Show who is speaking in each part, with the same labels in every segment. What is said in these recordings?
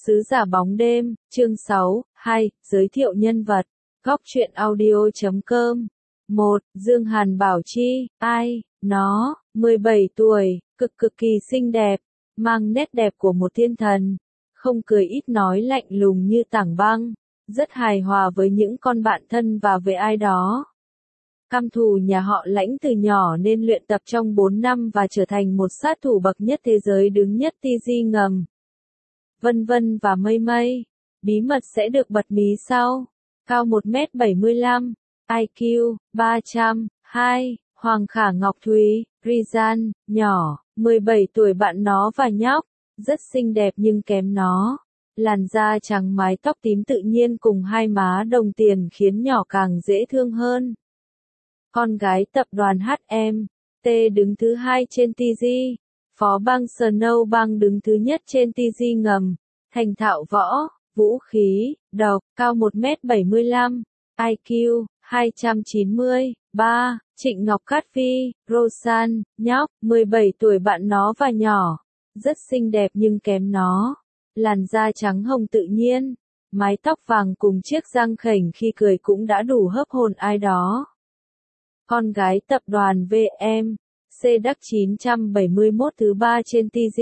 Speaker 1: Sứ giả bóng đêm, chương 6, 2, giới thiệu nhân vật. Góc truyện audio.com. 1. Dương Hàn Bảo Chi, ai? Nó, 17 tuổi, cực kỳ xinh đẹp, mang nét đẹp của một thiên thần. Không cười ít nói lạnh lùng như tảng băng, rất hài hòa với những con bạn thân và với ai đó. Căm thù nhà họ Lãnh từ nhỏ nên luyện tập trong 4 năm và trở thành một sát thủ bậc nhất thế giới đứng nhất TG ngầm. Vân vân và mây mây. Bí mật sẽ được bật mí sau. Cao 1m75, IQ 300, 2, Hoàng Khả Ngọc Thúy, Rizan, nhỏ, 17 tuổi bạn nó và nhóc, rất xinh đẹp nhưng kém nó. Làn da trắng mái tóc tím tự nhiên cùng hai má đồng tiền khiến nhỏ càng dễ thương hơn. Con gái tập đoàn HM, T đứng thứ 2 trên TG. Phó bang Snow bang đứng thứ nhất trên TG ngầm, thành thạo võ, vũ khí, độc, cao 1m75, IQ 290, 3, Trịnh Ngọc Cát Phi, Rosan, nhóc, 17 tuổi bạn nó và nhỏ, rất xinh đẹp nhưng kém nó. Làn da trắng hồng tự nhiên, mái tóc vàng cùng chiếc răng khểnh khi cười cũng đã đủ hấp hồn ai đó. Con gái tập đoàn VM, CDAC 971 thứ 3 trên TG.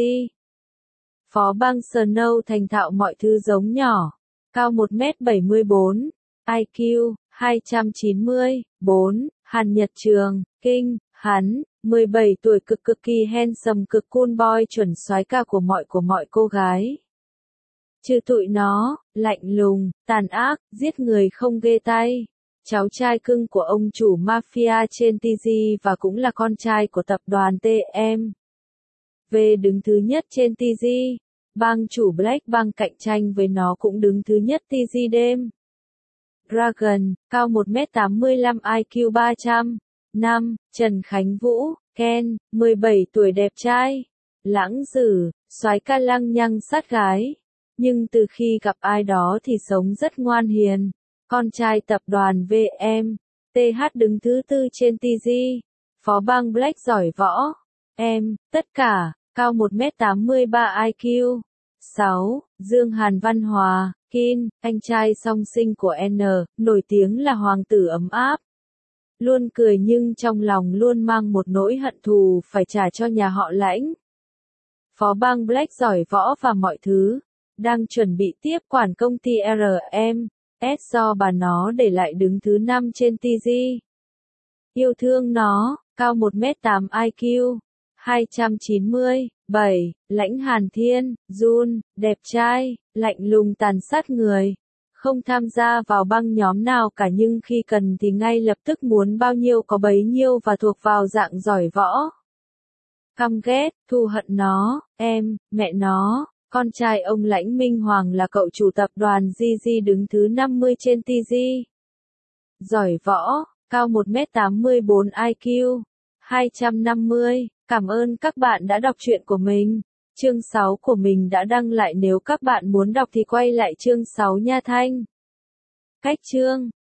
Speaker 1: Phó bang Snow thành thạo mọi thứ giống nhỏ, cao 1m74, IQ 290, 4, Hàn Nhật Trường, Kinh, hắn, 17 tuổi cực kỳ handsome cực cool boy chuẩn soái ca của mọi cô gái. Trừ tụi nó, lạnh lùng, tàn ác, giết người không ghê tay. Cháu trai cưng của ông chủ mafia trên TG và cũng là con trai của tập đoàn TM. V đứng thứ nhất trên TG. Bang chủ Black Bang cạnh tranh với nó cũng đứng thứ nhất TG đêm. Dragon, cao 1m85 IQ 300. 5. Trần Khánh Vũ, Ken, 17 tuổi đẹp trai. Lãng tử, soái ca lăng nhăng sát gái. Nhưng từ khi gặp ai đó thì sống rất ngoan hiền. Con trai tập đoàn VM, TH đứng thứ 4 trên TG. Phó bang Black giỏi võ. Em, tất cả, cao 1m83 IQ. 6. Dương Hàn Văn Hòa, Kin, anh trai song sinh của N, nổi tiếng là hoàng tử ấm áp. Luôn cười nhưng trong lòng luôn mang một nỗi hận thù phải trả cho nhà họ Lãnh. Phó bang Black giỏi võ và mọi thứ, đang chuẩn bị tiếp quản công ty RM, do bà nó để lại đứng thứ 5 trên TG. Yêu thương nó, cao 1m8 IQ, 290, 7, Lãnh Hàn Thiên, Jun, đẹp trai, lạnh lùng tàn sát người. Không tham gia vào băng nhóm nào cả nhưng khi cần thì ngay lập tức muốn bao nhiêu có bấy nhiêu và thuộc vào dạng giỏi võ. Căm ghét, thù hận nó, em, mẹ nó. Con trai ông Lãnh Minh Hoàng là cậu chủ tập đoàn GG đứng thứ 50 trên TG. Giỏi võ, cao 1m84 IQ, 250. Cảm ơn các bạn đã đọc truyện của mình. Chương 6 của mình đã đăng lại, nếu các bạn muốn đọc thì quay lại chương 6 nha Thanh. Cách chương